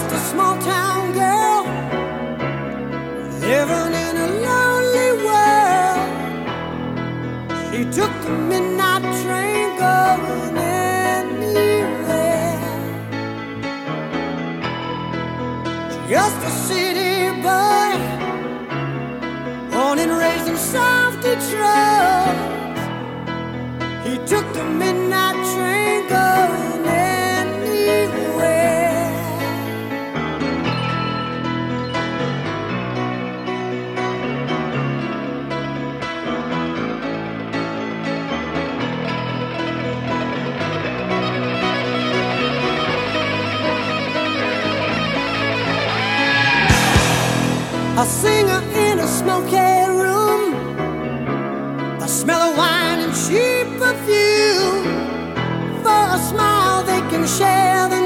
just a small town girl living in a lonely world. She took the midnight train going anywhere. Just a city boy, born and raised in South Detroit. He took the midnight train going anywhere. A singer in a smoky room, the smell of wine and cheap perfume. For a smile they can share the